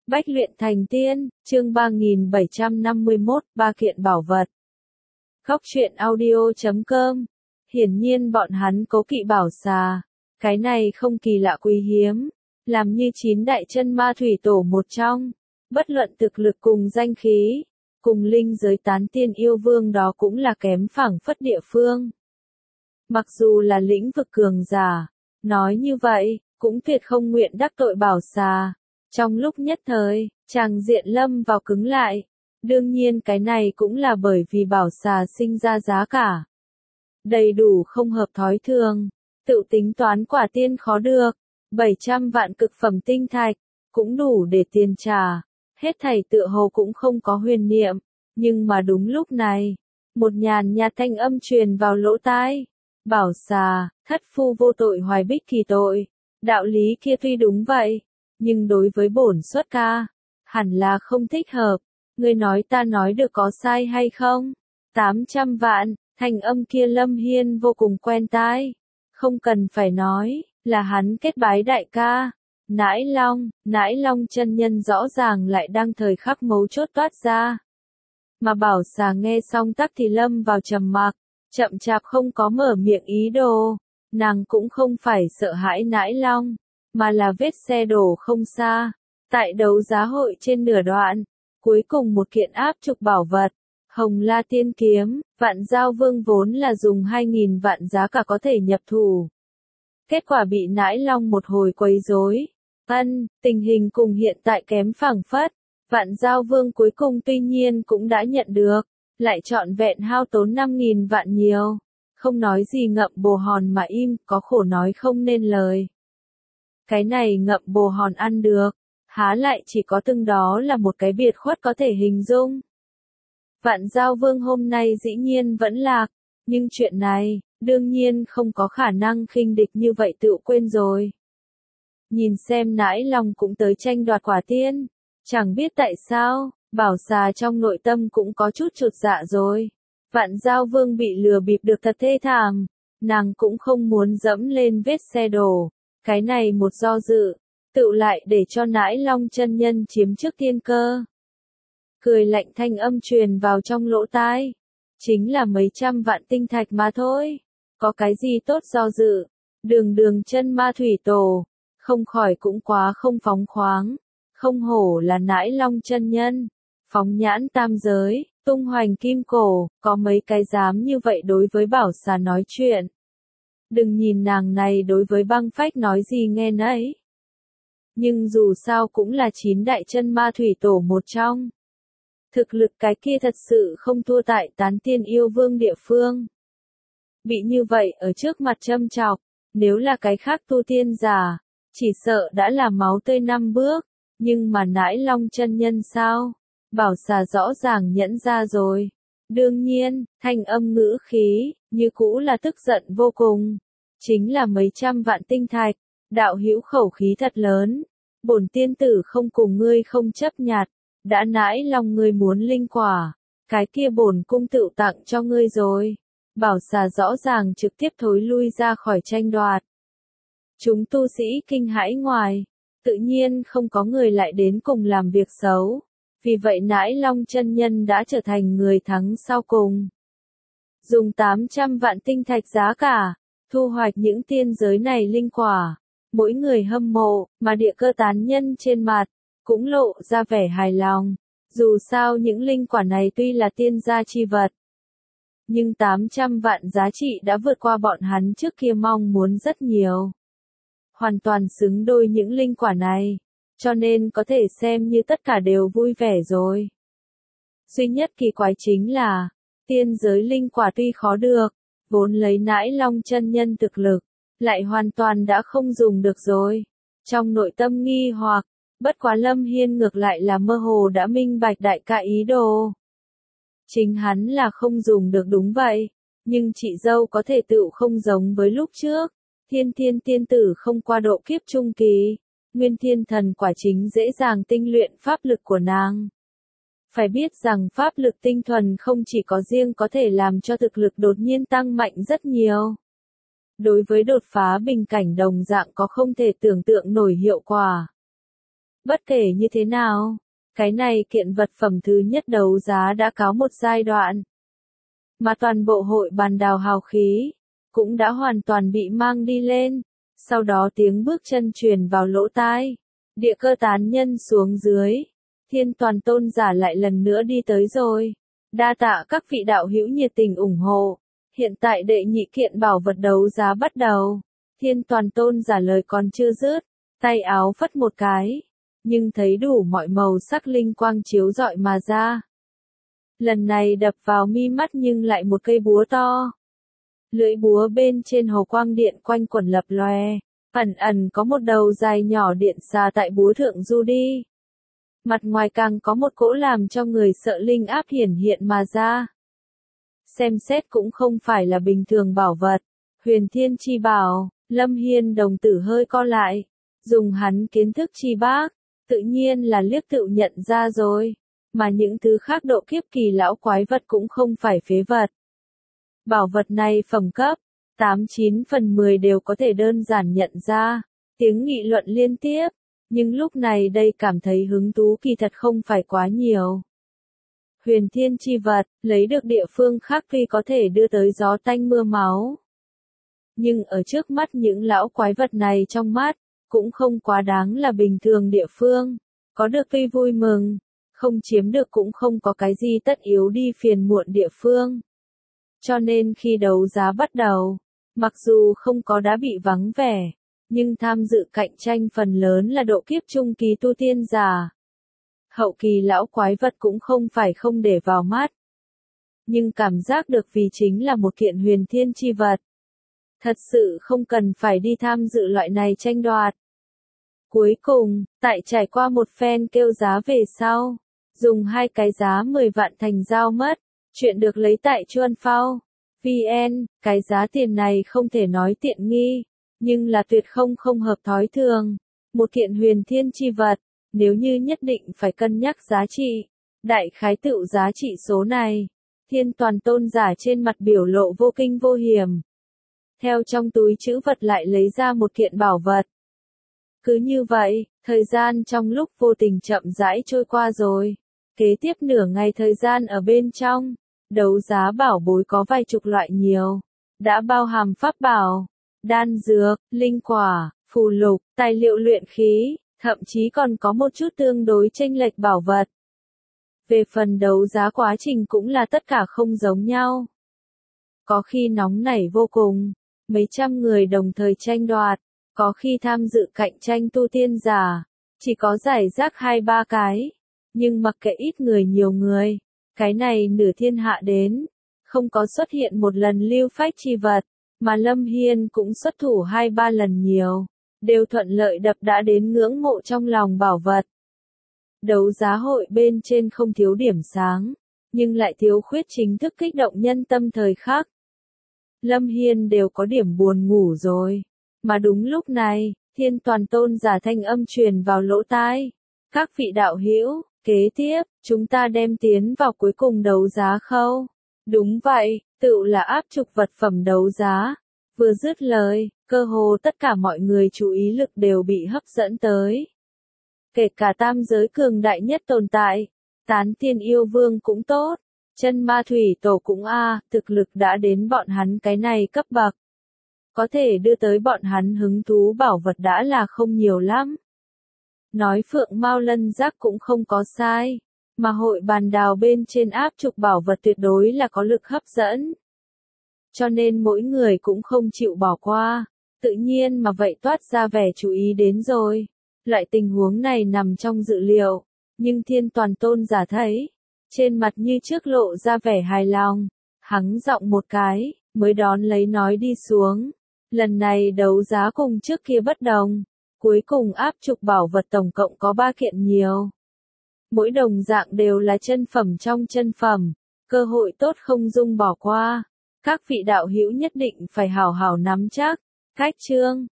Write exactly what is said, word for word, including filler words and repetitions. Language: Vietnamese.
Bách luyện thành tiên, chương ba nghìn bảy trăm năm mươi mốt, ba kiện bảo vật. Góc truyện audio chấm com. Hiển nhiên bọn hắn cố kỵ bảo xà. Cái này không kỳ lạ quý hiếm. Làm như chín đại chân ma thủy tổ một trong. Bất luận thực lực cùng danh khí. Cùng linh giới tán tiên yêu vương đó cũng là kém phảng phất địa phương. Mặc dù là lĩnh vực cường giả. Nói như vậy, cũng tuyệt không nguyện đắc tội bảo xà. Trong lúc nhất thời, chàng diện lâm vào cứng lại. Đương nhiên cái này cũng là bởi vì bảo xà sinh ra giá cả. Đầy đủ không hợp thói thường. Tự tính toán quả tiên khó được. bảy trăm vạn cực phẩm tinh thạch. Cũng đủ để tiền trả. Hết thảy tựa hồ cũng không có huyền niệm. Nhưng mà đúng lúc này. Một nhàn nhạt thanh âm truyền vào lỗ tai. Bảo xà, thất phu vô tội hoài bích kỳ tội. Đạo lý kia tuy đúng vậy. Nhưng đối với bổn xuất ca, hẳn là không thích hợp. Ngươi nói ta nói được có sai hay không? tám trăm vạn, thanh âm kia Lâm Hiên vô cùng quen tai. Không cần phải nói, là hắn kết bái đại ca. Nãi Long, Nãi Long chân nhân rõ ràng lại đang thời khắc mấu chốt toát ra. Mà bảo xà nghe xong tắc thì lâm vào trầm mặc, chậm chạp không có mở miệng ý đồ. Nàng cũng không phải sợ hãi Nãi Long. Mà là vết xe đổ không xa. Tại đấu giá hội trên nửa đoạn, cuối cùng một kiện áp trục bảo vật, Hồng La Tiên Kiếm, Vạn Giao Vương vốn là dùng hai nghìn vạn giá cả có thể nhập thủ. Kết quả bị Nãi Long một hồi quấy rối. Ân, tình hình cùng hiện tại kém phảng phất. Vạn Giao Vương cuối cùng tuy nhiên cũng đã nhận được, lại trọn vẹn hao tốn năm nghìn vạn nhiều. Không nói gì ngậm bồ hòn mà im, có khổ nói không nên lời. Cái này ngậm bồ hòn ăn được, há lại chỉ có từng đó là một cái biệt khuất có thể hình dung. Vạn Giao Vương hôm nay dĩ nhiên vẫn lạc, nhưng chuyện này, đương nhiên không có khả năng khinh địch như vậy tự quên rồi. Nhìn xem Nãi Long cũng tới tranh đoạt quả tiên, chẳng biết tại sao, bảo xà trong nội tâm cũng có chút chột dạ rồi. Vạn Giao Vương bị lừa bịp được thật thê thảm, nàng cũng không muốn dẫm lên vết xe đổ. Cái này một do dự, tự lại để cho Nãi Long chân nhân chiếm trước tiên cơ. Cười lạnh thanh âm truyền vào trong lỗ tai. Chính là mấy trăm vạn tinh thạch mà thôi. Có cái gì tốt do dự. Đường đường chân ma thủy tổ. Không khỏi cũng quá không phóng khoáng. Không hổ là Nãi Long chân nhân. Phóng nhãn tam giới, tung hoành kim cổ. Có mấy cái dám như vậy đối với bảo xà nói chuyện. Đừng nhìn nàng này đối với băng phách nói gì nghe nấy. Nhưng dù sao cũng là chín đại chân ma thủy tổ một trong. Thực lực cái kia thật sự không thua tại tán tiên yêu vương địa phương. Bị như vậy ở trước mặt châm chọc, nếu là cái khác tu tiên giả, chỉ sợ đã là máu tươi năm bước. Nhưng mà Nãi Long chân nhân sao? Bảo xà rõ ràng nhẫn ra rồi. Đương nhiên, thanh âm ngữ khí, như cũ là tức giận vô cùng. Chính là mấy trăm vạn tinh thạch, đạo hữu khẩu khí thật lớn. Bổn tiên tử không cùng ngươi không chấp nhặt, đã Nãi Long ngươi muốn linh quả, cái kia bổn cung tự tặng cho ngươi rồi. Bảo xà rõ ràng trực tiếp thối lui ra khỏi tranh đoạt. Chúng tu sĩ kinh hãi ngoài, tự nhiên không có người lại đến cùng làm việc xấu. Vì vậy Nãi Long chân nhân đã trở thành người thắng sau cùng. Dùng tám trăm vạn tinh thạch giá cả, thu hoạch những tiên giới này linh quả. Mỗi người hâm mộ, mà địa cơ tán nhân trên mặt, cũng lộ ra vẻ hài lòng. Dù sao những linh quả này tuy là tiên gia chi vật. Nhưng tám trăm vạn giá trị đã vượt qua bọn hắn trước kia mong muốn rất nhiều. Hoàn toàn xứng đôi những linh quả này. Cho nên có thể xem như tất cả đều vui vẻ rồi. Duy nhất kỳ quái chính là, tiên giới linh quả tuy khó được, vốn lấy Nãi Long chân nhân thực lực, lại hoàn toàn đã không dùng được rồi. Trong nội tâm nghi hoặc, bất quá Lâm Hiên ngược lại là mơ hồ đã minh bạch đại ca ý đồ. Chính hắn là không dùng được đúng vậy, nhưng chị dâu có thể tự không giống với lúc trước. Thiên Thiên tiên tử không qua độ kiếp trung kỳ. Nguyên Thiên Thần quả chính dễ dàng tinh luyện pháp lực của nàng. Phải biết rằng pháp lực tinh thuần không chỉ có riêng có thể làm cho thực lực đột nhiên tăng mạnh rất nhiều. Đối với đột phá bình cảnh đồng dạng có không thể tưởng tượng nổi hiệu quả. Bất kể như thế nào, cái này kiện vật phẩm thứ nhất đấu giá đã cáo một giai đoạn. Mà toàn bộ hội bàn đào hào khí, cũng đã hoàn toàn bị mang đi lên. Sau đó tiếng bước chân truyền vào lỗ tai. Địa cơ tán nhân xuống dưới. Thiên toàn tôn giả lại lần nữa đi tới rồi. Đa tạ các vị đạo hữu nhiệt tình ủng hộ. Hiện tại đệ nhị kiện bảo vật đấu giá bắt đầu. Thiên toàn tôn giả lời còn chưa dứt. Tay áo phất một cái. Nhưng thấy đủ mọi màu sắc linh quang chiếu rọi mà ra. Lần này đập vào mi mắt nhưng lại một cây búa to. Lưỡi búa bên trên hồ quang điện quanh quẩn lập lòe. Ẩn ẩn có một đầu dài nhỏ điện xà tại búa thượng du đi. Mặt ngoài càng có một cỗ làm cho người sợ linh áp hiển hiện mà ra. Xem xét cũng không phải là bình thường bảo vật. Huyền thiên chi bảo, Lâm Hiên đồng tử hơi co lại. Dùng hắn kiến thức chi bác, tự nhiên là liếc tự nhận ra rồi. Mà những thứ khác độ kiếp kỳ lão quái vật cũng không phải phế vật. Bảo vật này phẩm cấp, tám chín phần mười đều có thể đơn giản nhận ra. Tiếng nghị luận liên tiếp. Nhưng lúc này đây cảm thấy hứng thú kỳ thật không phải quá nhiều. Huyền thiên chi vật, lấy được địa phương khác tuy có thể đưa tới gió tanh mưa máu. Nhưng ở trước mắt những lão quái vật này trong mắt, cũng không quá đáng là bình thường địa phương. Có được tuy vui mừng, không chiếm được cũng không có cái gì tất yếu đi phiền muộn địa phương. Cho nên khi đấu giá bắt đầu, mặc dù không có đã bị vắng vẻ, nhưng tham dự cạnh tranh phần lớn là độ kiếp trung kỳ tu tiên giả. Hậu kỳ lão quái vật cũng không phải không để vào mắt. Nhưng cảm giác được vì chính là một kiện huyền thiên chi vật. Thật sự không cần phải đi tham dự loại này tranh đoạt. Cuối cùng, tại trải qua một phen kêu giá về sau, dùng hai cái giá mười vạn thành giao mất, chuyện được lấy tại Chuan Phao. vê en, cái giá tiền này không thể nói tiện nghi, nhưng là tuyệt không không hợp thói thường. Một kiện huyền thiên chi vật, nếu như nhất định phải cân nhắc giá trị, đại khái tựu giá trị số này. Thiên toàn tôn giả trên mặt biểu lộ vô kinh vô hiểm. Theo trong túi trữ vật lại lấy ra một kiện bảo vật. Cứ như vậy, thời gian trong lúc vô tình chậm rãi trôi qua rồi. Kế tiếp nửa ngày thời gian ở bên trong, đấu giá bảo bối có vài chục loại nhiều. Đã bao hàm pháp bảo, đan dược, linh quả, phù lục, tài liệu luyện khí, thậm chí còn có một chút tương đối chênh lệch bảo vật. Về phần đấu giá quá trình cũng là tất cả không giống nhau. Có khi nóng nảy vô cùng, mấy trăm người đồng thời tranh đoạt, có khi tham dự cạnh tranh tu tiên giả, chỉ có giải rác hai ba cái, nhưng mặc kệ ít người nhiều người, cái này nửa thiên hạ đến, không có xuất hiện một lần lưu phách chi vật, mà Lâm Hiên cũng xuất thủ hai ba lần nhiều, đều thuận lợi đập đã đến ngưỡng mộ trong lòng bảo vật. Đấu giá hội bên trên không thiếu điểm sáng, nhưng lại thiếu khuyết chính thức kích động nhân tâm thời khắc. Lâm Hiên đều có điểm buồn ngủ rồi. Mà đúng lúc này, thiên toàn tôn giả thanh âm truyền vào lỗ tai. Các vị đạo hữu, kế tiếp, chúng ta đem tiến vào cuối cùng đấu giá khâu. Đúng vậy, tự là áp trục vật phẩm đấu giá. Vừa dứt lời, cơ hồ tất cả mọi người chú ý lực đều bị hấp dẫn tới. Kể cả tam giới cường đại nhất tồn tại, tán tiên yêu vương cũng tốt, chân ma thủy tổ cũng a, thực lực đã đến bọn hắn cái này cấp bậc. Có thể đưa tới bọn hắn hứng thú bảo vật đã là không nhiều lắm. Nói phượng mao lân giác cũng không có sai, mà hội bàn đào bên trên áp trục bảo vật tuyệt đối là có lực hấp dẫn. Cho nên mỗi người cũng không chịu bỏ qua, tự nhiên mà vậy toát ra vẻ chú ý đến rồi. Loại tình huống này nằm trong dự liệu, nhưng thiên toàn tôn giả thấy, trên mặt như trước lộ ra vẻ hài lòng, hắng giọng một cái, mới đón lấy nói đi xuống. Lần này đấu giá cùng trước kia bất đồng, cuối cùng áp trục bảo vật tổng cộng có ba kiện nhiều. Mỗi đồng dạng đều là chân phẩm trong chân phẩm, cơ hội tốt không dung bỏ qua. Các vị đạo hữu nhất định phải hảo hảo nắm chắc. Cách chương